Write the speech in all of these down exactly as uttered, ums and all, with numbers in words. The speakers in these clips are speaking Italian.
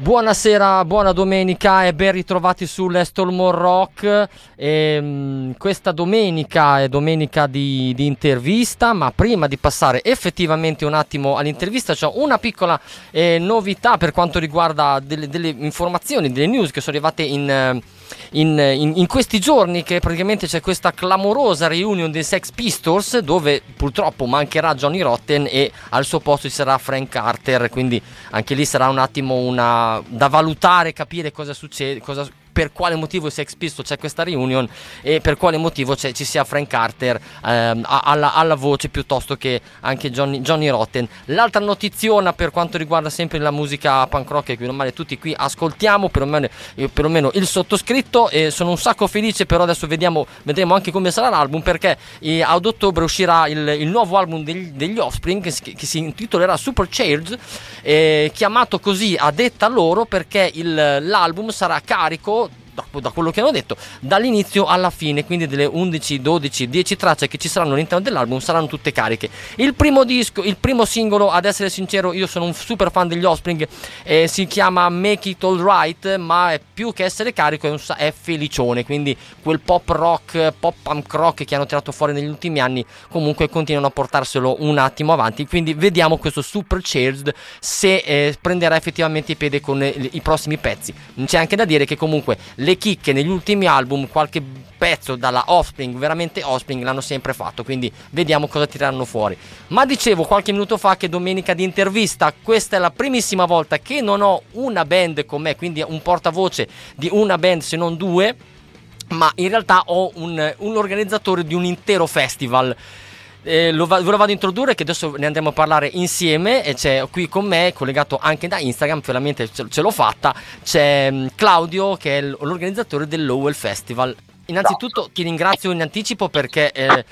Buonasera, buona domenica e ben ritrovati sull'Estolmore Rock. E, mh, questa domenica è domenica di, di intervista, ma prima di passare effettivamente un attimo all'intervista c'è una piccola eh, novità per quanto riguarda delle, delle informazioni, delle news che sono arrivate in... In, in, in questi giorni, che praticamente c'è questa clamorosa reunion dei Sex Pistols dove purtroppo mancherà Johnny Rotten e al suo posto ci sarà Frank Carter, quindi anche lì sarà un attimo una da valutare, capire cosa succede, cosa, per quale motivo i Sex Pistols c'è questa reunion e per quale motivo c'è, ci sia Frank Carter ehm, alla, alla voce piuttosto che anche Johnny, Johnny Rotten. L'altra notiziona per quanto riguarda sempre la musica punk rock che normale tutti qui ascoltiamo, perlomeno, perlomeno il sottoscritto, e sono un sacco felice, però adesso vediamo, vedremo anche come sarà l'album, perché eh, ad ottobre uscirà il, il nuovo album degli, degli Offspring che, che si intitolerà Supercharged, eh, chiamato così a detta loro perché il, l'album sarà carico Da, da quello che hanno detto dall'inizio alla fine, quindi delle undici, dodici, dieci tracce che ci saranno all'interno dell'album saranno tutte cariche. Il primo disco, il primo singolo, ad essere sincero, io sono un super fan degli Offspring, eh, si chiama Make It All Right, ma è più che essere carico, è, un, è felicione, quindi quel pop rock, pop punk rock che hanno tirato fuori negli ultimi anni comunque continuano a portarselo un attimo avanti, quindi vediamo questo Supercharged se eh, prenderà effettivamente i piedi con eh, i prossimi pezzi. C'è anche da dire che comunque le chicche negli ultimi album, qualche pezzo dalla Offspring, veramente Offspring, l'hanno sempre fatto, quindi vediamo cosa tireranno fuori. Ma dicevo qualche minuto fa che domenica di intervista, questa è la primissima volta che non ho una band con me, quindi un portavoce di una band se non due, ma in realtà ho un, un organizzatore di un intero festival. Eh, lo va, ve lo vado ad introdurre, che adesso ne andremo a parlare insieme, e c'è qui con me, collegato anche da Instagram, veramente ce, ce l'ho fatta, c'è um, Claudio, che è l'organizzatore del Lowell Festival. Innanzitutto ti ringrazio in anticipo perché eh,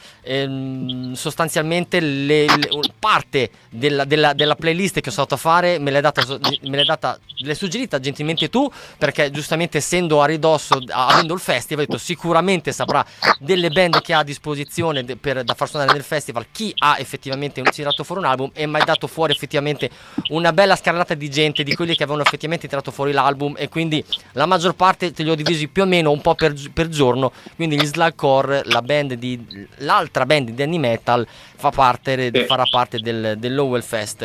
ehm, sostanzialmente le, le, parte della, della, della playlist che sono stato a fare me l'hai data, me l'hai data, l'hai suggerita gentilmente tu, perché giustamente essendo a ridosso, avendo il festival, ho detto sicuramente saprà delle band che ha a disposizione de, per, da far suonare nel festival, chi ha effettivamente tirato fuori un album, e mi hai dato fuori effettivamente una bella scarrellata di gente, di quelli che avevano effettivamente tirato fuori l'album, e quindi la maggior parte te li ho divisi più o meno un po' per, per giorno. Quindi gli Slugcore, la band di l'altra band di Danny Metal, fa parte, sì. farà parte del, del Lowell Fest,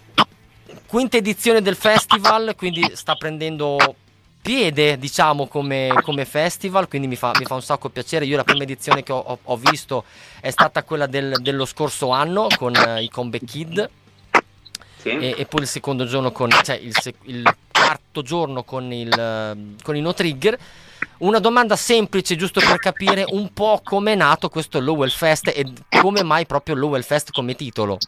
quinta edizione del festival, quindi sta prendendo piede, diciamo, come, come festival, quindi mi fa, mi fa un sacco piacere. Io la prima edizione che ho, ho, ho visto è stata quella del, dello scorso anno con uh, i Comeback Kid, sì. e, e poi il secondo giorno con, cioè il, il quarto giorno con il uh, con i No Trigger. Una domanda semplice, giusto per capire un po' come è nato questo Lowell Fest e come mai proprio Lowell Fest come titolo.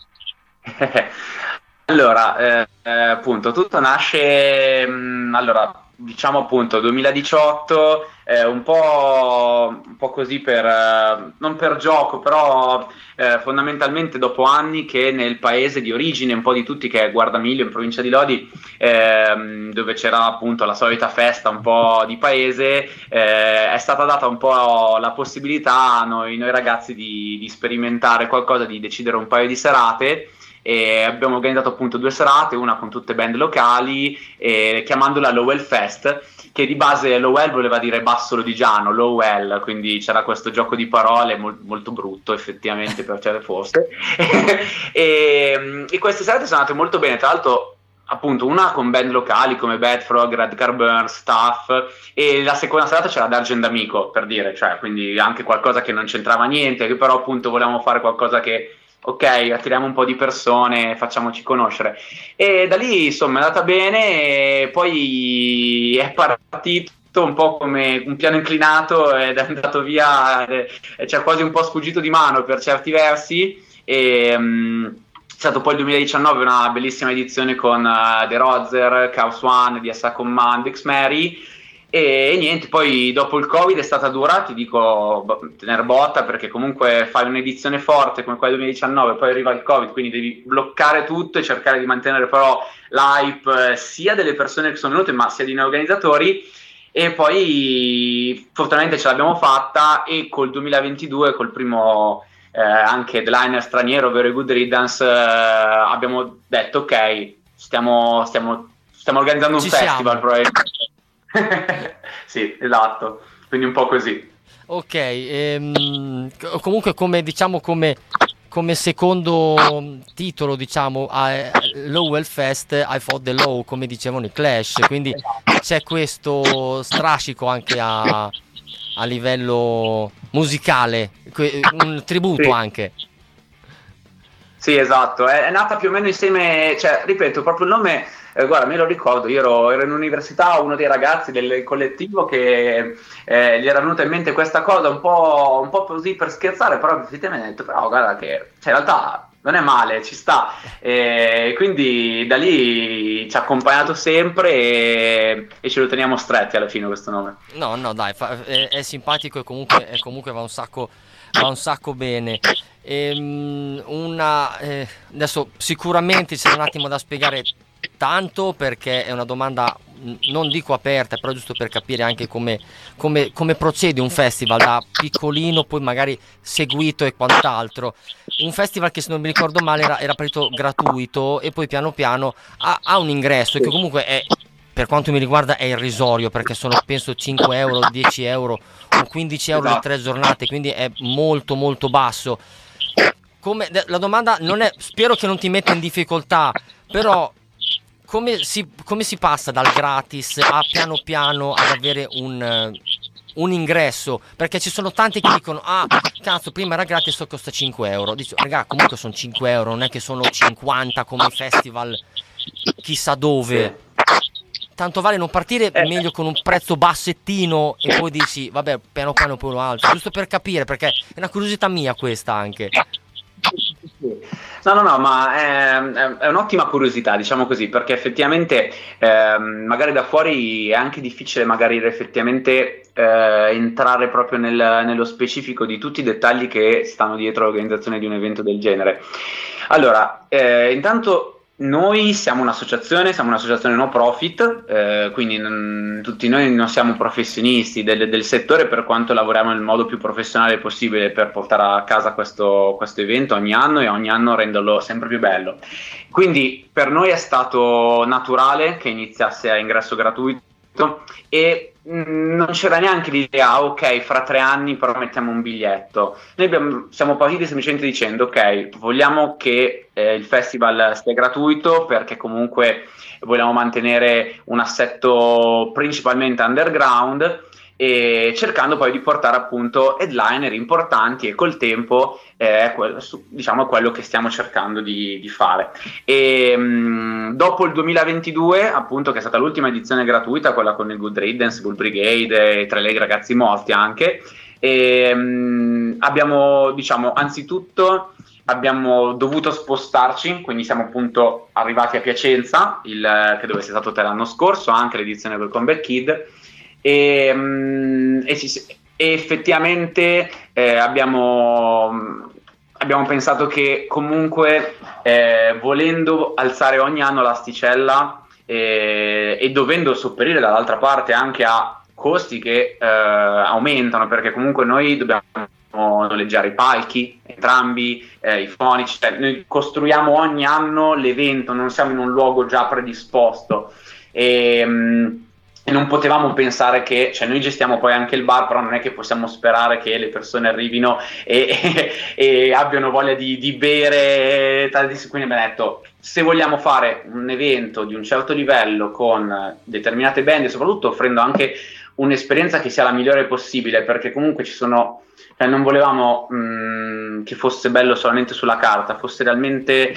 Allora, eh, eh, appunto, tutto nasce, mh, allora, diciamo appunto duemiladiciotto, eh, un po', un po' così per, eh, non per gioco, però eh, fondamentalmente dopo anni che nel paese di origine un po' di tutti, che è Guardamiglio in provincia di Lodi, ehm, dove c'era appunto la solita festa un po' di paese, eh, è stata data un po' la possibilità a noi, noi ragazzi di, di sperimentare qualcosa, di decidere un paio di serate. E abbiamo organizzato appunto due serate, una con tutte band locali, e chiamandola Lowell Fest, che di base Lowell voleva dire basso lodigiano, Lowell, quindi c'era questo gioco di parole mol- molto brutto effettivamente per certe poste. e, e queste serate sono andate molto bene, tra l'altro appunto una con band locali come Bad Frog, Red Car Burn, Staff, e la seconda serata c'era D'Argent D'Amico, per dire, cioè quindi anche qualcosa che non c'entrava niente, che però appunto volevamo fare qualcosa che ok, attiriamo un po' di persone, facciamoci conoscere. E da lì insomma è andata bene, e poi è partito un po' come un piano inclinato ed è andato via, e ci ha quasi un po' sfuggito di mano per certi versi, e um, è stato poi il duemiladiciannove una bellissima edizione con uh, The Rozer, Chaos One, D S A Command, X-Mary. E niente, poi dopo il Covid è stata dura, ti dico, tener botta, perché comunque fai un'edizione forte come quella del duemiladiciannove, poi arriva il Covid, quindi devi bloccare tutto e cercare di mantenere però l'hype sia delle persone che sono venute, ma sia di noi organizzatori. E poi fortunatamente ce l'abbiamo fatta, e col duemilaventidue, col primo eh, anche headliner straniero, Very Good Riddance, eh, abbiamo detto ok, stiamo... stiamo stiamo organizzando un Ci festival siamo. probabilmente. Sì, esatto, quindi un po' così. Ok, ehm, co- comunque come diciamo come, come secondo titolo diciamo a Lowell Fest I Fought the Law, come dicevano i Clash, quindi c'è questo strascico anche a, a livello musicale, que- un tributo Sì. anche. Sì, esatto, è, è nata più o meno insieme, cioè, ripeto, proprio il nome, eh, guarda, me lo ricordo, io ero, ero in università, uno dei ragazzi del collettivo che eh, gli era venuta in mente questa cosa un po', un po' così per scherzare, però effettivamente ha detto, però guarda che, cioè, in realtà non è male, ci sta, e quindi da lì ci ha accompagnato sempre e, e ce lo teniamo stretti alla fine questo nome. No, no, dai, fa- è, è simpatico e comunque, e comunque va un sacco, va un sacco bene. Ehm, una, eh, adesso sicuramente c'è un attimo da spiegare tanto perché è una domanda, mh, non dico aperta, però giusto per capire anche come, come, come procede un festival da piccolino, poi magari seguito e quant'altro. Un festival che se non mi ricordo male era, era partito gratuito e poi piano piano ha, ha un ingresso che comunque è, per quanto mi riguarda, è irrisorio perché sono penso cinque euro, dieci euro o quindici euro le Esatto. tre giornate, quindi è molto molto basso. Come, la domanda non è, spero che non ti metta in difficoltà, però come si, come si passa dal gratis a piano piano ad avere un, eh, un ingresso? Perché ci sono tanti che dicono, ah cazzo, prima era gratis, ora costa cinque euro. Dico, raga, comunque sono cinque euro, non è che sono cinquanta come i festival chissà dove. Tanto vale non partire Eh, meglio con un prezzo bassettino e poi dici, vabbè, piano piano poi lo alzo, giusto per capire, perché è una curiosità mia questa anche. No, no, no, ma è, è- è un'ottima curiosità, diciamo così, perché effettivamente ehm, magari da fuori è anche difficile magari effettivamente eh, entrare proprio nel- nello specifico di tutti i dettagli che stanno dietro l'organizzazione di un evento del genere. Allora, eh, intanto noi siamo un'associazione, siamo un'associazione no profit, eh, quindi non- tutti noi non siamo professionisti del, del settore per quanto lavoriamo nel modo più professionale possibile per portare a casa questo, questo evento ogni anno e ogni anno renderlo sempre più bello. Quindi per noi è stato naturale che iniziasse a ingresso gratuito e mh, non c'era neanche l'idea, ah, ok, fra tre anni però mettiamo un biglietto. Noi abbiamo, siamo partiti semplicemente dicendo, ok, vogliamo che eh, il festival sia gratuito perché comunque vogliamo mantenere un assetto principalmente underground e cercando poi di portare appunto headliner importanti e col tempo eh, è quello, diciamo, quello che stiamo cercando di, di fare. E mh, dopo il duemilaventidue, appunto, che è stata l'ultima edizione gratuita, quella con il Good Riddance, Bull Brigade e Tre Leg Ragazzi Morti anche, e, mh, abbiamo, diciamo, anzitutto abbiamo dovuto spostarci, quindi siamo appunto arrivati a Piacenza, il, che dove sei stato te l'anno scorso, anche l'edizione del Comeback Kid, e, mh, e, si, e effettivamente eh, abbiamo, abbiamo pensato che comunque eh, volendo alzare ogni anno l'asticella eh, e dovendo sopperire dall'altra parte anche a costi che eh, aumentano, perché comunque noi dobbiamo noleggiare i palchi, entrambi, eh, i fonici, cioè noi costruiamo ogni anno l'evento, non siamo in un luogo già predisposto e, mh, e non potevamo pensare che, cioè noi gestiamo poi anche il bar, però non è che possiamo sperare che le persone arrivino e, e, e abbiano voglia di, di bere, quindi abbiamo detto, se vogliamo fare un evento di un certo livello con determinate band e soprattutto offrendo anche un'esperienza che sia la migliore possibile, perché comunque ci sono, cioè non volevamo mh, che fosse bello solamente sulla carta, fosse realmente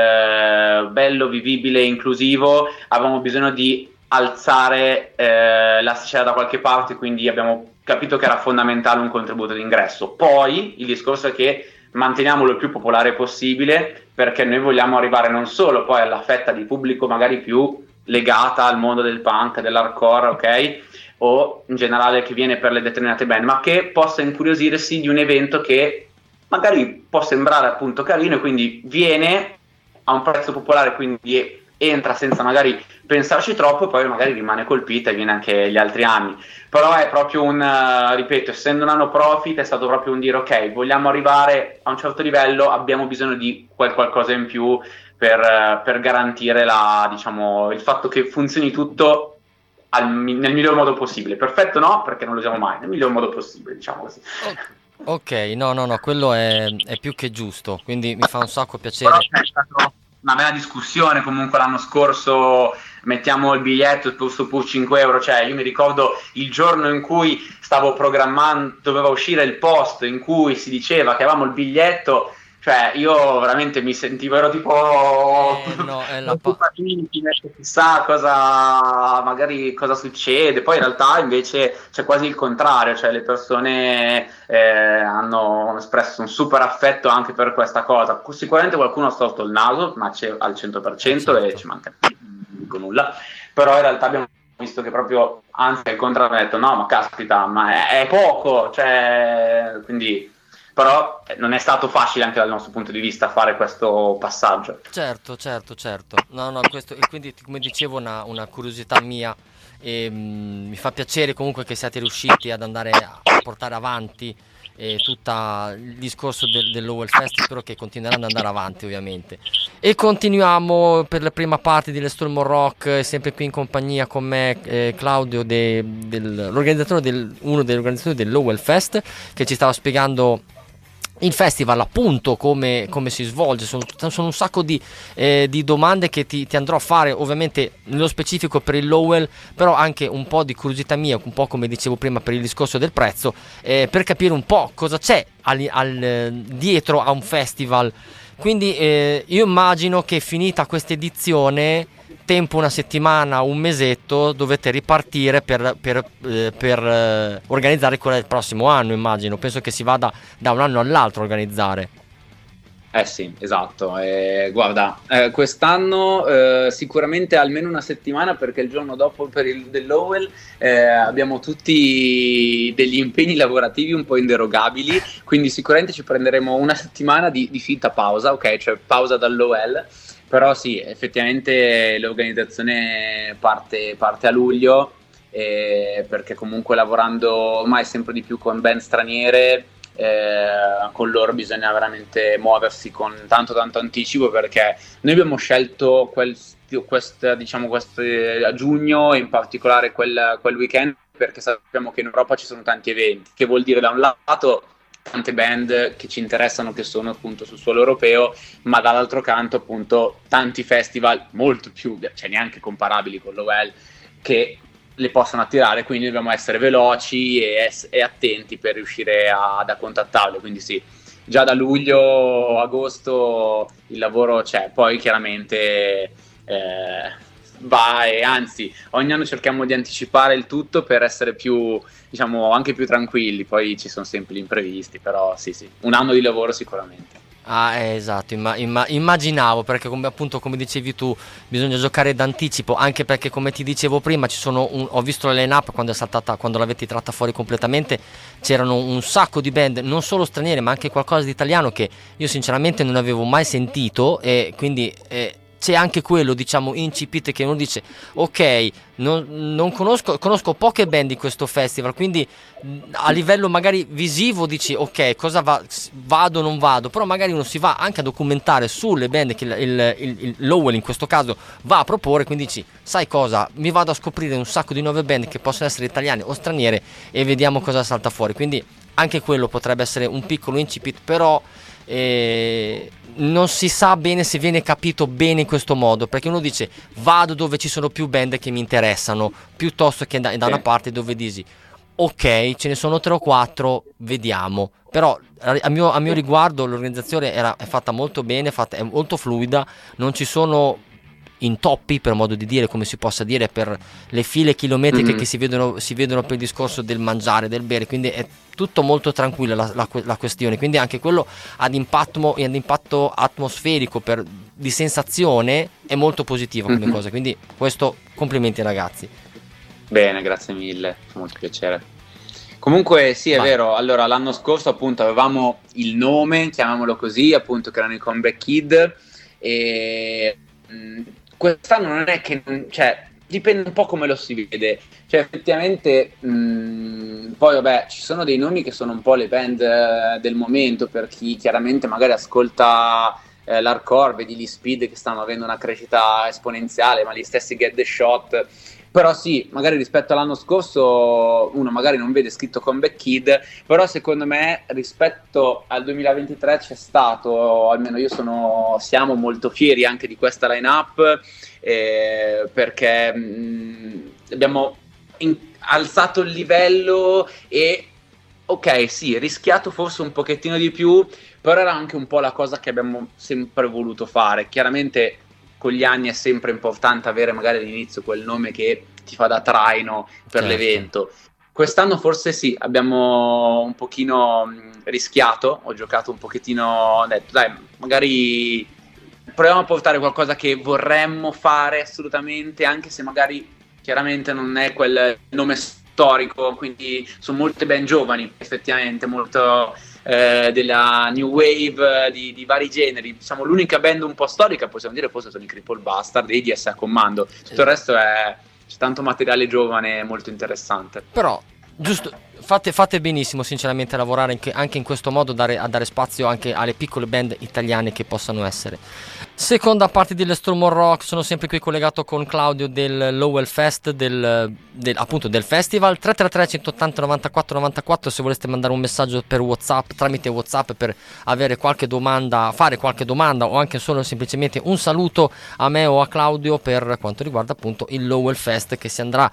eh, bello, vivibile, inclusivo, avevamo bisogno di alzare eh, l'asticella da qualche parte, quindi abbiamo capito che era fondamentale un contributo d'ingresso. Poi il discorso è che manteniamolo il più popolare possibile, perché noi vogliamo arrivare non solo poi alla fetta di pubblico magari più legata al mondo del punk, dell'hardcore, ok? O in generale che viene per le determinate band, ma che possa incuriosirsi di un evento che magari può sembrare appunto carino e quindi viene a un prezzo popolare, quindi entra senza magari pensarci troppo e poi magari rimane colpita e viene anche gli altri anni. Però è proprio un, uh, ripeto, essendo un anno profit è stato proprio un dire ok, vogliamo arrivare a un certo livello, abbiamo bisogno di quel qualcosa in più per, per garantire la, diciamo, il fatto che funzioni tutto al, nel miglior modo possibile. Perfetto no, perché non lo usiamo mai, nel miglior modo possibile, diciamo così. Ok, no, no, no, quello è, è più che giusto, quindi mi fa un sacco piacere. Però c'è stata una bella discussione comunque l'anno scorso, mettiamo il biglietto su P U cinque euro, cioè io mi ricordo il giorno in cui stavo programmando, doveva uscire il post in cui si diceva che avevamo il biglietto, cioè io veramente mi sentivo, ero tipo Eh, no, è la pa- chissà cosa magari cosa succede, poi in realtà invece c'è quasi il contrario, cioè le persone eh, hanno espresso un super affetto anche per questa cosa. Sicuramente qualcuno ha storto il naso, ma c'è al cento per cento Eh, certo. e ci manca, non dico nulla, però in realtà abbiamo visto che proprio, anzi il contrario, ha detto no ma caspita, ma è, è poco, cioè quindi. Però non è stato facile anche dal nostro punto di vista fare questo passaggio. Certo, certo, certo. No, no, questo, e quindi come dicevo una, una curiosità mia, e, mh, mi fa piacere comunque che siate riusciti ad andare a portare avanti eh, tutto il discorso del, dell'Owell Fest, spero che continueranno ad andare avanti ovviamente. E continuiamo per la prima parte di Storm Rock, sempre qui in compagnia con me eh, Claudio, de, del, l'organizzatore del, uno degli organizzatori dell'Owell Fest, che ci stava spiegando il festival appunto come, come si svolge. Sono, sono un sacco di, eh, di domande che ti, ti andrò a fare ovviamente nello specifico per il Lowell, però anche un po' di curiosità mia, un po' come dicevo prima per il discorso del prezzo, eh, per capire un po' cosa c'è al, al, dietro a un festival. Quindi eh, io immagino che finita questa edizione, tempo una settimana, un mesetto, dovete ripartire per, per, eh, per eh, organizzare quella del prossimo anno, immagino. Penso che si vada da un anno all'altro a organizzare. Eh sì, esatto. Eh, guarda, eh, quest'anno eh, sicuramente almeno una settimana, perché il giorno dopo per il dell'Owell eh, abbiamo tutti degli impegni lavorativi un po' inderogabili, quindi sicuramente ci prenderemo una settimana di, di finta pausa, ok? Cioè pausa dall'Owell. Però sì, effettivamente l'organizzazione parte, parte a luglio, eh, perché comunque lavorando ormai sempre di più con band straniere, eh, con loro bisogna veramente muoversi con tanto tanto anticipo, perché noi abbiamo scelto quel, quest, diciamo, quest, a giugno, in particolare quel, quel weekend, perché sappiamo che in Europa ci sono tanti eventi, che vuol dire da un lato tante band che ci interessano che sono appunto sul suolo europeo, ma dall'altro canto appunto tanti festival molto più, cioè neanche comparabili con l'Owell, che le possono attirare, quindi dobbiamo essere veloci e, e attenti per riuscire a, a contattarle. Quindi sì, già da luglio, agosto il lavoro c'è, poi chiaramente eh, va, e anzi ogni anno cerchiamo di anticipare il tutto per essere più, diciamo, anche più tranquilli. Poi ci sono sempre gli imprevisti, però sì sì, un anno di lavoro sicuramente. Ah, eh, esatto, imma- imma- immaginavo, perché come appunto come dicevi tu bisogna giocare d'anticipo, anche perché come ti dicevo prima ci sono un, ho visto la line-up quando è saltata, quando l'avete tratta fuori completamente, c'erano un sacco di band, non solo straniere ma anche qualcosa di italiano che io sinceramente non avevo mai sentito, e quindi eh, c'è anche quello, diciamo, incipit, che uno dice ok, non, non conosco, conosco poche band di questo festival, quindi a livello magari visivo dici ok, cosa va, vado o non vado, però magari uno si va anche a documentare sulle band che il, il, il, il Lowell in questo caso va a proporre, quindi dici sai cosa, mi vado a scoprire un sacco di nuove band che possono essere italiane o straniere e vediamo cosa salta fuori. Quindi anche quello potrebbe essere un piccolo incipit, però eh, non si sa bene se viene capito bene in questo modo, perché uno dice vado dove ci sono più band che mi interessano, piuttosto che da, da una parte dove dici ok, ce ne sono tre o quattro, vediamo. Però a mio, a mio riguardo l'organizzazione era, è fatta molto bene, è, fatta, è molto fluida, non ci sono intoppi, per modo di dire, come si possa dire, per le file chilometriche mm-hmm. che si vedono, si vedono per il discorso del mangiare, del bere, quindi è tutto molto tranquilla la, la, la questione, quindi anche quello ad impatto, ad impatto atmosferico, per, di sensazione, è molto positivo come mm-hmm. cosa, quindi questo complimenti ragazzi. Bene, grazie mille, fa molto piacere. Comunque sì, è Vai. vero, allora l'anno scorso appunto avevamo il nome, chiamiamolo così, appunto, che erano i Comeback Kid, e mh, quest'anno non è che, cioè, dipende un po' come lo si vede, cioè effettivamente mh, poi vabbè ci sono dei nomi che sono un po' le band eh, del momento, per chi chiaramente magari ascolta eh, l'hardcore, vedi gli Speed che stanno avendo una crescita esponenziale, ma gli stessi Get the Shot. Però sì, magari rispetto all'anno scorso uno magari non vede scritto Comeback Kid, però secondo me rispetto al duemilaventitré c'è stato, almeno io sono, siamo molto fieri anche di questa line-up, eh, perché mh, abbiamo in, alzato il livello e ok, sì, rischiato forse un pochettino di più, però era anche un po' la cosa che abbiamo sempre voluto fare. Chiaramente con gli anni è sempre importante avere magari all'inizio quel nome che ti fa da traino per certo. l'evento. Quest'anno forse sì, abbiamo un pochino rischiato, ho giocato un pochettino, ho detto dai, magari proviamo a portare qualcosa che vorremmo fare assolutamente, anche se magari chiaramente non è quel nome storico, quindi sono molte band giovani, effettivamente, molto eh, della new wave di, di vari generi. Diciamo l'unica band un po' storica, possiamo dire, forse sono i Cripple Bastard e i D S a Comando. Tutto il resto è c'è tanto materiale giovane molto interessante. Però giusto, fate, fate benissimo sinceramente a lavorare in che, anche in questo modo, dare, a dare spazio anche alle piccole band italiane che possano essere. Seconda parte dell'Estremo Rock, sono sempre qui collegato con Claudio del Lowell Fest, del, del, appunto del festival. Tre tre tre centottanta novantaquattro novantaquattro se voleste mandare un messaggio per WhatsApp, tramite WhatsApp, per avere qualche domanda, fare qualche domanda o anche solo semplicemente un saluto a me o a Claudio per quanto riguarda appunto il Lowell Fest, che si andrà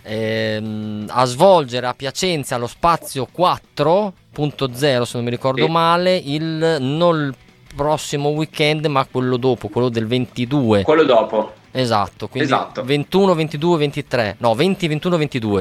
ehm, a svolgere a Piacenza allo spazio quattro punto zero, se non mi ricordo sì. male, il non il prossimo weekend ma quello dopo, quello del ventidue. Quello dopo. Esatto, quindi esatto. ventuno, ventidue, ventitré. No, venti, ventuno, ventidue.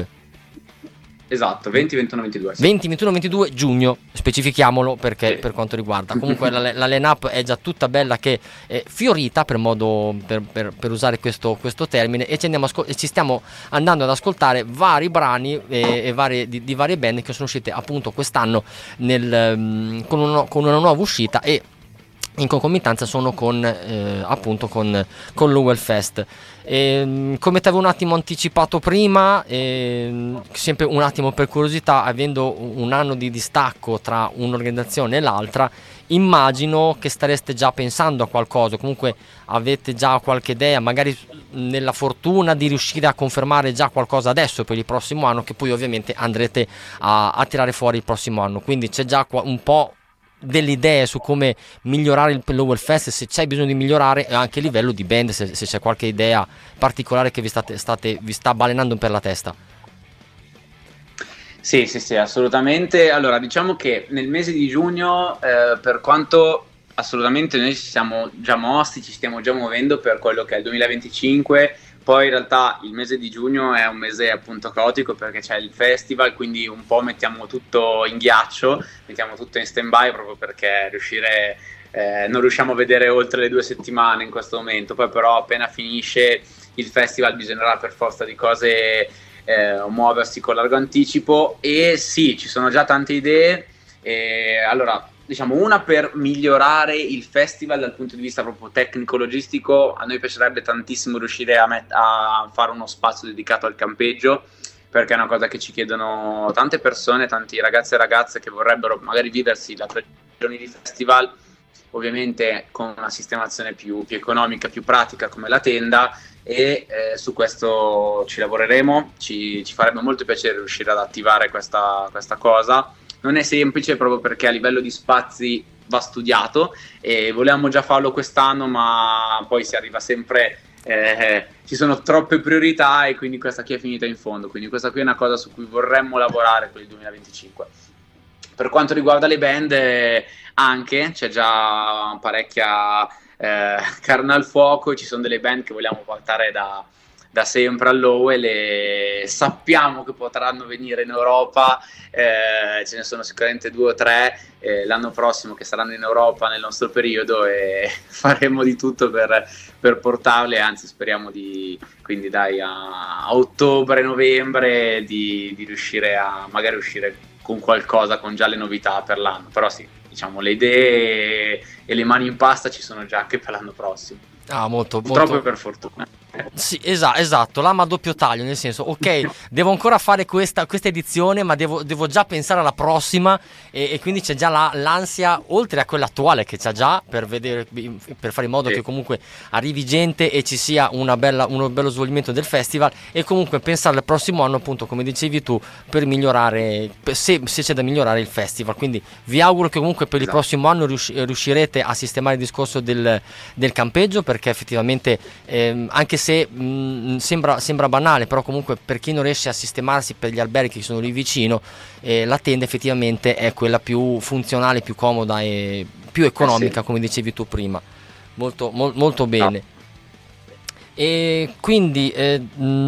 Esatto, venti, ventuno, ventidue. Sì. venti, ventuno, ventidue giugno, specifichiamolo perché sì. per quanto riguarda. Comunque la, la line-up è già tutta bella, che è fiorita per modo per, per, per usare questo, questo termine, e ci, andiamo a, e ci stiamo andando ad ascoltare vari brani e, e varie, di, di varie band che sono uscite appunto quest'anno nel, um, con, uno, con una nuova uscita, e in concomitanza sono con eh, appunto con, con Lowell Fest. E, come ti avevo un attimo anticipato prima, e, sempre un attimo per curiosità, avendo un anno di distacco tra un'organizzazione e l'altra, immagino che stareste già pensando a qualcosa, comunque avete già qualche idea, magari nella fortuna di riuscire a confermare già qualcosa adesso per il prossimo anno, che poi ovviamente andrete a, a tirare fuori il prossimo anno. Quindi c'è già un po' delle idee su come migliorare il Lowell Fest, se c'è bisogno di migliorare, e anche a livello di band, se, se c'è qualche idea particolare che vi, state, state, vi sta balenando per la testa. Sì, sì, sì, assolutamente. Allora, diciamo che nel mese di giugno, eh, per quanto assolutamente noi ci siamo già mossi, ci stiamo già muovendo per quello che è il duemilaventicinque. Poi in realtà il mese di giugno è un mese appunto caotico perché c'è il festival, quindi un po' mettiamo tutto in ghiaccio, mettiamo tutto in stand-by, proprio perché riuscire, eh, non riusciamo a vedere oltre le due settimane in questo momento. Poi però appena finisce il festival bisognerà per forza di cose eh, muoversi con largo anticipo, e sì, ci sono già tante idee. E allora, diciamo, una per migliorare il festival dal punto di vista proprio tecnico-logistico. A noi piacerebbe tantissimo riuscire a, met- a fare uno spazio dedicato al campeggio, perché è una cosa che ci chiedono tante persone, tanti ragazzi e ragazze che vorrebbero magari viversi la tre giorni di festival, ovviamente con una sistemazione più, più economica, più pratica come la tenda, e eh, su questo ci lavoreremo, ci, ci farebbe molto piacere riuscire ad attivare questa, questa cosa. Non è semplice proprio perché a livello di spazi va studiato, e volevamo già farlo quest'anno, ma poi si arriva sempre, eh, ci sono troppe priorità, e quindi questa qui è finita in fondo. Quindi questa qui è una cosa su cui vorremmo lavorare per il duemilaventicinque. Per quanto riguarda le band, eh, anche c'è già parecchia eh, carne al fuoco, ci sono delle band che vogliamo portare da da sempre all'Lowell, e sappiamo che potranno venire in Europa. Eh, ce ne sono sicuramente due o tre eh, l'anno prossimo che saranno in Europa nel nostro periodo, e faremo di tutto per, per portarle, anzi speriamo di, quindi dai, a, a ottobre, novembre di, di riuscire a magari uscire con qualcosa, con già le novità per l'anno. Però sì, diciamo, le idee e le mani in pasta ci sono già anche per l'anno prossimo. Ah, molto, purtroppo molto, per fortuna. Sì, esa- esatto, lama a doppio taglio, nel senso, ok, devo ancora fare questa, questa edizione, ma devo, devo già pensare alla prossima, e, e quindi c'è già la- l'ansia, oltre a quella attuale che c'è già, per vedere, per fare in modo Sì. che comunque arrivi gente e ci sia una bella, uno bello svolgimento del festival, e comunque pensare al prossimo anno, appunto, come dicevi tu, per migliorare, per- se, se c'è da migliorare il festival. Quindi vi auguro che comunque per il Esatto. prossimo anno riusci- riuscirete a sistemare il discorso del, del campeggio, perché effettivamente ehm, anche se mh, sembra, sembra banale, però comunque per chi non riesce a sistemarsi per gli alberghi che sono lì vicino, eh, la tenda effettivamente è quella più funzionale, più comoda e più economica, Eh sì. come dicevi tu prima. Molto, mol- molto bene. E quindi eh,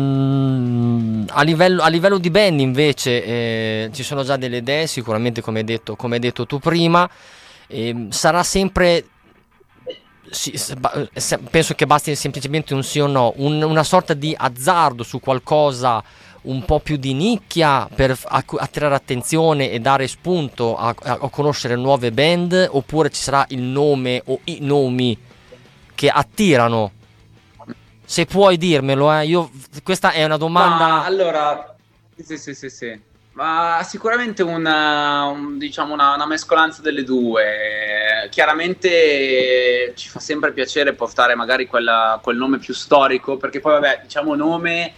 mh, a livello, a livello di band invece eh, ci sono già delle idee, sicuramente, come hai detto, come hai detto tu prima. E sarà sempre, sì, se- ba- se- penso che basti semplicemente un sì o no, un- una sorta di azzardo su qualcosa un po' più di nicchia per f- accu- attirare attenzione e dare spunto a, a- a conoscere nuove band, oppure ci sarà il nome o i nomi che attirano? Se puoi dirmelo, eh. Io, questa è una Ma domanda. allora, sì, sì, sì, sì. Ma sicuramente una, un- diciamo una, una mescolanza delle due. Chiaramente ci fa sempre piacere portare magari quella- quel nome più storico, perché poi, vabbè, diciamo nome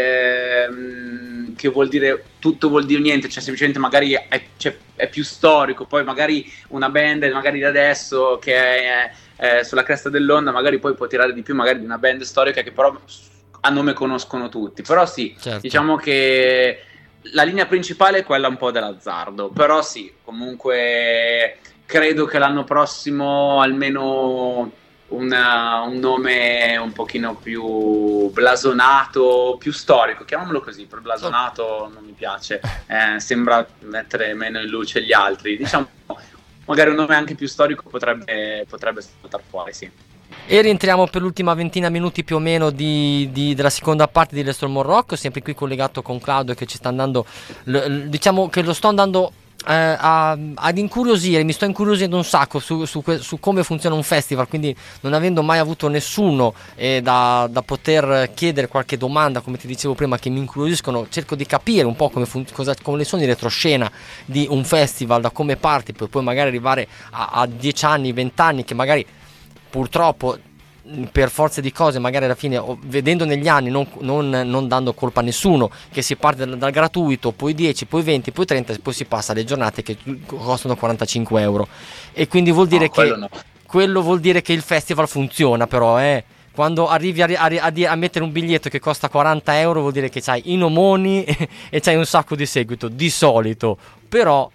ehm, che vuol dire tutto, vuol dire niente, cioè semplicemente magari è, cioè, è più storico, poi magari una band magari da adesso che è eh, sulla cresta dell'onda, magari poi può tirare di più magari di una band storica che però a nome conoscono tutti. Però sì, Certo. diciamo che la linea principale è quella un po' dell'azzardo, però sì, comunque credo che l'anno prossimo almeno una- un nome un pochino più blasonato, più storico, chiamiamolo così, per blasonato non mi piace, eh, sembra mettere meno in luce gli altri, diciamo magari un nome anche più storico potrebbe, potrebbe saltare fuori, sì. E rientriamo per l'ultima ventina minuti più o meno di, di- della seconda parte di Let's Talk More Rock, sempre qui collegato con Claudio che ci sta andando, l- l- diciamo che lo sto andando eh, a- ad incuriosire, mi sto incuriosendo un sacco su, su que- su come funziona un festival, quindi non avendo mai avuto nessuno eh, da, da poter chiedere qualche domanda, come ti dicevo prima, che mi incuriosiscono, cerco di capire un po' come, fun- cosa, come sono i retroscena di un festival, da come parti, per poi magari arrivare a dieci anni, venti anni, che magari purtroppo per forza di cose magari alla fine, vedendo negli anni, non, non, non dando colpa a nessuno, che si parte dal, dal gratuito, poi dieci, poi venti, poi trenta, poi si passa alle giornate che costano quarantacinque euro, e quindi vuol dire No, che quello no. quello vuol dire che il festival funziona. Però eh quando arrivi a, a, a, a mettere un biglietto che costa quaranta euro, vuol dire che c'hai i nomoni e c'hai un sacco di seguito di solito. Però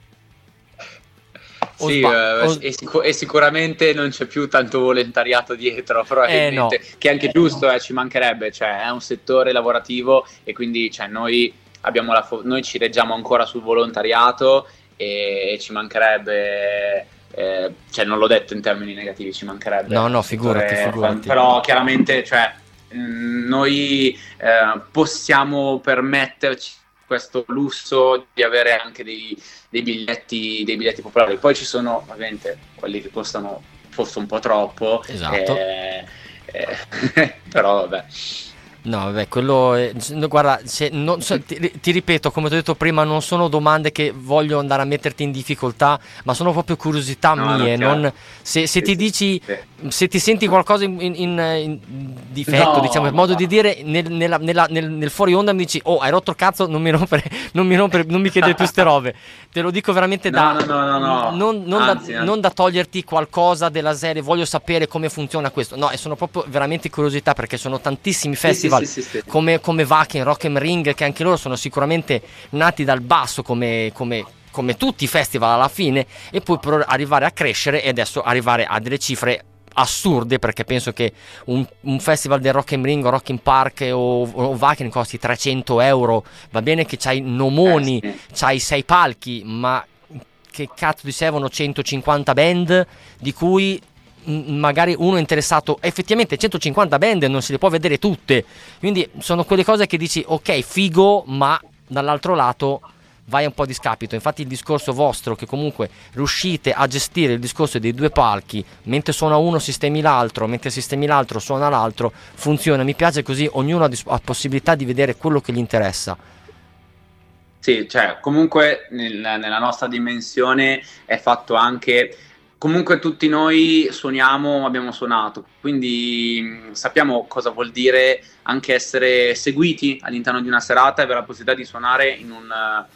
o sì, sba- eh, o- e, sicu- e sicuramente non c'è più tanto volontariato dietro, probabilmente, Eh, no. che è anche giusto, eh, ci mancherebbe, cioè è un settore lavorativo e quindi cioè, noi, abbiamo la fo- noi ci reggiamo ancora sul volontariato e, e ci mancherebbe, eh, cioè non l'ho detto in termini negativi, ci mancherebbe. No, è no, un figurati, settore- figurati. Però chiaramente cioè, mh, noi eh, possiamo permetterci questo lusso di avere anche dei, dei biglietti dei biglietti popolari. Poi ci sono ovviamente quelli che costano forse un po' troppo, Esatto. eh, eh, però vabbè. No, vabbè, quello è, no, guarda, se, non, so, ti, ti ripeto, come ti ho detto prima, non sono domande che voglio andare a metterti in difficoltà, ma sono proprio curiosità No, no, mie. chiaro. Non, se, se Sì, ti sì, dici, sì. se ti senti qualcosa in, in- in- in difetto, No, diciamo, il ma modo va. di dire nel, nella- nella- nel- nel fuori onda mi dici, oh, hai rotto il cazzo, non mi rompere, non mi rompere, non mi chiedere più ste robe. Te lo dico veramente No, da, no, no, no, no. Non, non Anzi, da, anzi. non da toglierti qualcosa della serie, voglio sapere come funziona questo. No, e sono proprio veramente curiosità, perché sono tantissimi festival Sì, sì, sì, sì. come, come Wacken, Rock am Ring, che anche loro sono sicuramente nati dal basso come, come, come tutti i festival alla fine, e poi per arrivare a crescere e adesso arrivare a delle cifre assurde, perché penso che un, un festival del Rock am Ring o Rock in Park o, o Wacken costi trecento euro. Va bene che c'hai nomoni, Eh, sì. c'hai sei palchi, ma che cazzo di servono centocinquanta band, di cui m- magari uno è interessato. Effettivamente centocinquanta band non se le può vedere tutte, quindi sono quelle cose che dici ok, figo, ma dall'altro lato vai un po' a discapito. Infatti il discorso vostro, che comunque riuscite a gestire il discorso dei due palchi, mentre suona uno sistemi l'altro, mentre sistemi l'altro suona l'altro, funziona, mi piace così, ognuno ha, dis- ha possibilità di vedere quello che gli interessa. Sì, cioè comunque nel, nella nostra dimensione è fatto anche, comunque tutti noi suoniamo, abbiamo suonato, quindi mh, sappiamo cosa vuol dire anche essere seguiti all'interno di una serata e avere la possibilità di suonare in un uh,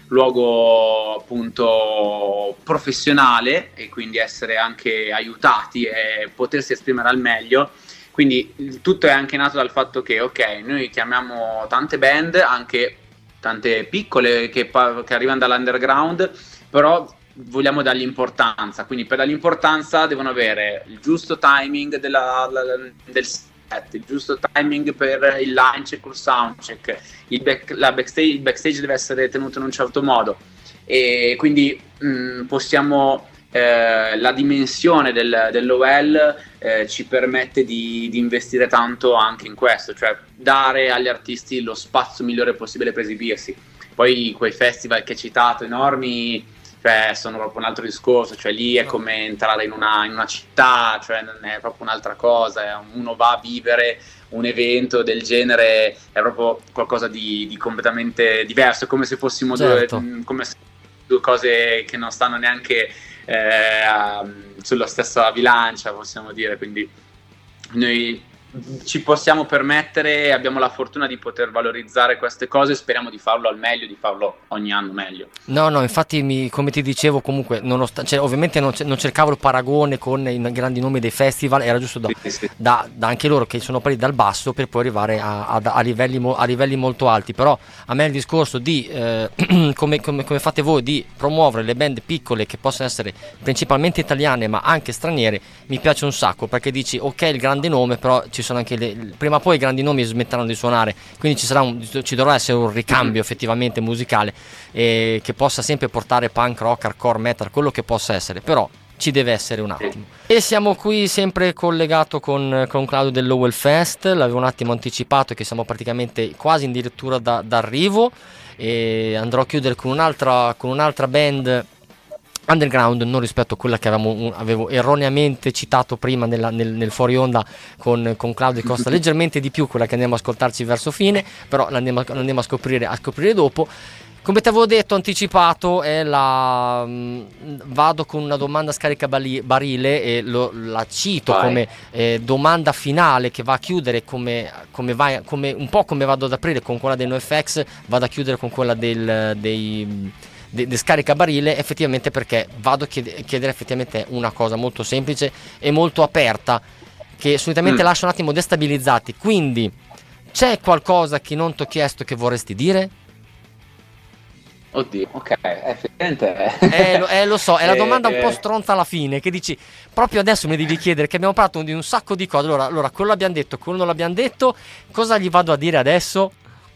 luogo appunto professionale e quindi essere anche aiutati e potersi esprimere al meglio. Quindi il tutto è anche nato dal fatto che ok, noi chiamiamo tante band, anche tante piccole che, che arrivano dall'underground, però vogliamo dargli importanza, quindi per dargli importanza devono avere il giusto timing della, la, del set, il giusto timing per il line check o il sound check, il, back, la backstage, il backstage deve essere tenuto in un certo modo e quindi mh, possiamo eh, la dimensione del, dell'O L eh, ci permette di, di investire tanto anche in questo, cioè dare agli artisti lo spazio migliore possibile per esibirsi. Poi quei festival che hai citato enormi, cioè sono proprio un altro discorso, cioè lì è come entrare in una, in una città, cioè non è proprio un'altra cosa, uno va a vivere un evento del genere, è proprio qualcosa di, di completamente diverso, è come se fossimo certo. due, come se due cose che non stanno neanche eh, sulla stessa bilancia, possiamo dire, quindi noi ci possiamo permettere, abbiamo la fortuna di poter valorizzare queste cose, speriamo di farlo al meglio, di farlo ogni anno meglio. No, no, infatti mi, come ti dicevo comunque, nonost- cioè, ovviamente non, non cercavo il paragone con i grandi nomi dei festival, era giusto da, sì, sì. da, da anche loro che sono partiti dal basso per poi arrivare a, a, a, livelli, mo, a livelli molto alti, però a me il discorso di, eh, come, come, come fate voi, di promuovere le band piccole che possono essere principalmente italiane ma anche straniere, mi piace un sacco, perché dici ok il grande nome, però ci sono anche le, prima o poi i grandi nomi smetteranno di suonare, quindi ci sarà un, ci dovrà essere un ricambio effettivamente musicale eh, che possa sempre portare punk, rock, hardcore, metal, quello che possa essere, però ci deve essere un attimo. E siamo qui sempre collegato con, con Claudio del Lowell Fest, l'avevo un attimo anticipato che siamo praticamente quasi addirittura da, d'arrivo e andrò a chiudere con un'altra, con un'altra band underground, non rispetto a quella che avevamo, avevo erroneamente citato prima nella, nel, nel fuori onda con, con Claudio Costa, leggermente di più quella che andiamo a ascoltarci verso fine, però l'andiamo, l'andiamo a scoprire a scoprire dopo. Come ti avevo detto, anticipato, è la mh, vado con una domanda scarica bali, barile e lo, la cito Vai. come eh, domanda finale che va a chiudere come, come, vai, come un po' come vado ad aprire con quella dei NoFX, vado a chiudere con quella del, dei De, de scarica barile, effettivamente, perché vado a chied- chiedere effettivamente una cosa molto semplice e molto aperta che solitamente mm. lascia un attimo destabilizzati. Quindi c'è qualcosa che non ti ho chiesto che vorresti dire? Oddio, ok, effettivamente eh, lo, eh, lo so, è la domanda un po' stronza alla fine, che dici proprio adesso mi devi chiedere, che abbiamo parlato di un sacco di cose, allora, allora quello l'abbiamo detto, quello non l'abbiamo detto, cosa gli vado a dire adesso?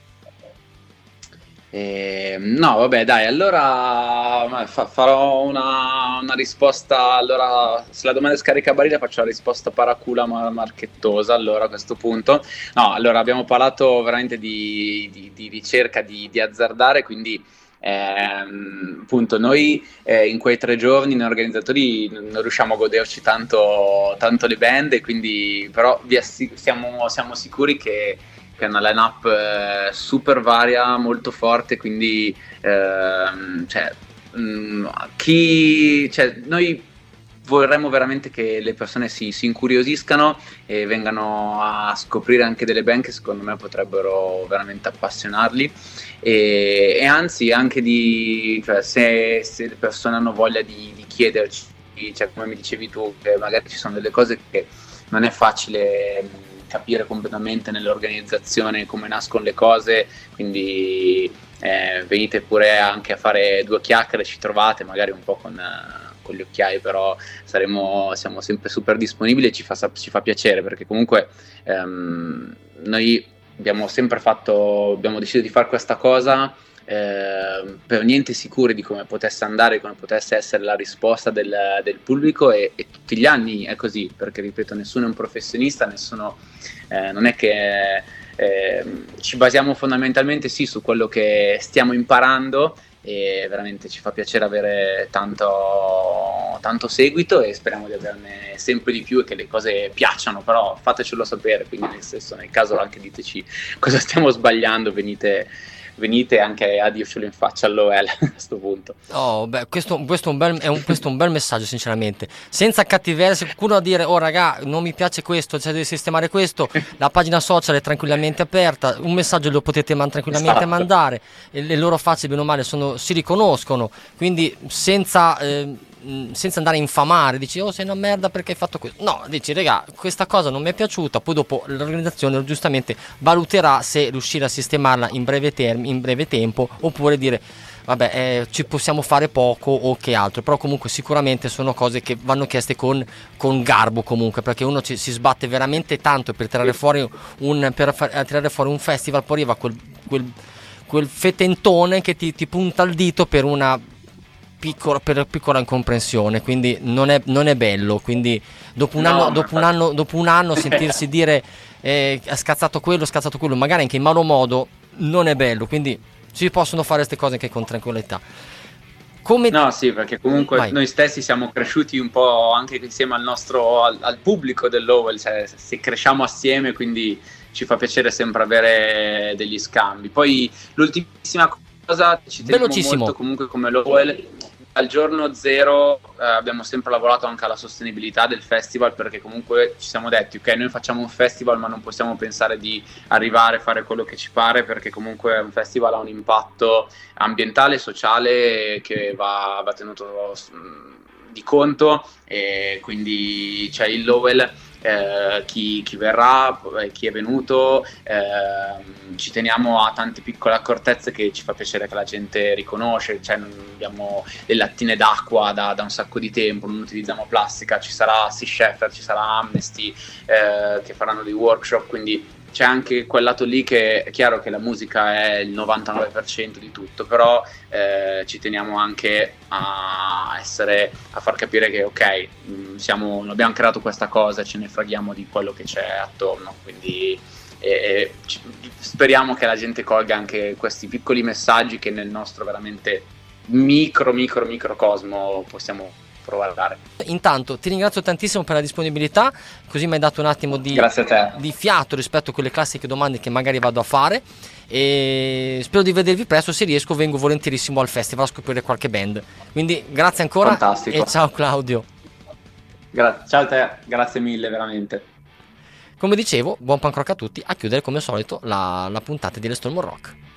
Eh, no, vabbè, dai, allora fa, farò una, una risposta. Allora, se la domanda è scaricabarile, faccio la risposta paracula ma marchettosa. Allora, a questo punto, no, allora abbiamo parlato veramente di, di, di ricerca, di, di azzardare, quindi. Eh, appunto noi eh, in quei tre giorni noi organizzatori non riusciamo a goderci tanto, tanto le band e quindi però vi assi- siamo, siamo sicuri che, che è una line-up eh, super varia, molto forte, quindi eh, cioè, mh, chi, cioè, noi vorremmo veramente che le persone si, si incuriosiscano e vengano a scoprire anche delle band che secondo me potrebbero veramente appassionarli e, e anzi anche di, cioè, se, se le persone hanno voglia di, di chiederci, cioè, come mi dicevi tu, che magari ci sono delle cose che non è facile capire completamente nell'organizzazione come nascono le cose, quindi eh, venite pure anche a fare due chiacchiere, ci trovate magari un po' con... con gli occhiali, però saremo, siamo sempre super disponibili e ci fa, ci fa piacere perché comunque ehm, noi abbiamo sempre fatto, abbiamo deciso di fare questa cosa eh, per niente sicuri di come potesse andare, come potesse essere la risposta del, del pubblico e, e tutti gli anni è così, perché ripeto, nessuno è un professionista, nessuno eh, non è che eh, ci basiamo fondamentalmente sì su quello che stiamo imparando e veramente ci fa piacere avere tanto, tanto seguito e speriamo di averne sempre di più e che le cose piacciono, però fatecelo sapere, quindi nel senso, nel caso anche diteci cosa stiamo sbagliando, venite venite anche a dircelo in faccia all'O L a questo punto. Oh, beh, questo, questo, è un bel, è un, questo è un bel messaggio, sinceramente, senza cattiveria. Se qualcuno a dire oh raga non mi piace questo, cioè devi sistemare questo, la pagina social è tranquillamente aperta, un messaggio lo potete man- tranquillamente Esatto. mandare, e le loro facce bene o male sono, si riconoscono, quindi senza eh, senza andare a infamare, dici oh sei una merda perché hai fatto questo, no, dici raga questa cosa non mi è piaciuta, poi dopo l'organizzazione giustamente valuterà se riuscire a sistemarla in breve, term- in breve tempo, oppure dire vabbè eh, ci possiamo fare poco o che altro, però comunque sicuramente sono cose che vanno chieste con, con garbo, comunque, perché uno ci, si sbatte veramente tanto per tirare fuori un, per far, tirare fuori un festival, poi arriva quel, quel, quel fetentone che ti, ti punta il dito per una piccola, per piccola incomprensione, quindi non è, non è bello, quindi dopo un No, anno, ma dopo un infatti- anno, dopo un anno sentirsi dire eh, ha scazzato quello, ha scazzato quello, magari anche in malo modo, non è bello, quindi si possono fare queste cose anche con tranquillità. Come No, sì, perché comunque Vai. noi stessi siamo cresciuti un po' anche insieme al nostro al, al pubblico dell'Owell, cioè se cresciamo assieme, quindi ci fa piacere sempre avere degli scambi. Poi l'ultimissima cosa, ci teniamo Velocissimo. molto comunque come l'Owell, dal giorno zero eh, abbiamo sempre lavorato anche alla sostenibilità del festival, perché comunque ci siamo detti ok, noi facciamo un festival ma non possiamo pensare di arrivare a fare quello che ci pare, perché comunque un festival ha un impatto ambientale e sociale che va, va tenuto mh, di conto, e quindi c'è il Lowell. Eh, chi, chi verrà, eh, chi è venuto, eh, ci teniamo a tante piccole accortezze che ci fa piacere che la gente riconosce, cioè non abbiamo le lattine d'acqua da, da un sacco di tempo, non utilizziamo plastica, ci sarà Sea Shepherd, ci sarà Amnesty eh, che faranno dei workshop, quindi c'è anche quel lato lì che è chiaro che la musica è il novantanove per cento di tutto, però eh, ci teniamo anche a essere, a far capire che ok, mh, siamo, abbiamo creato questa cosa e ce ne freghiamo di quello che c'è attorno, quindi e, e ci, speriamo che la gente colga anche questi piccoli messaggi che nel nostro veramente micro micro microcosmo possiamo provare a dare. Intanto ti ringrazio tantissimo per la disponibilità, così mi hai dato un attimo di, Grazie a te. di fiato rispetto a quelle classiche domande che magari vado a fare, e spero di vedervi presto, se riesco vengo volentierissimo al festival a scoprire qualche band, quindi grazie ancora. Fantastico. E ciao Claudio. Gra- ciao a te, grazie mille veramente. Come dicevo, buon punk rock a tutti, a chiudere come al solito la, la puntata di Let's Talk More Rock.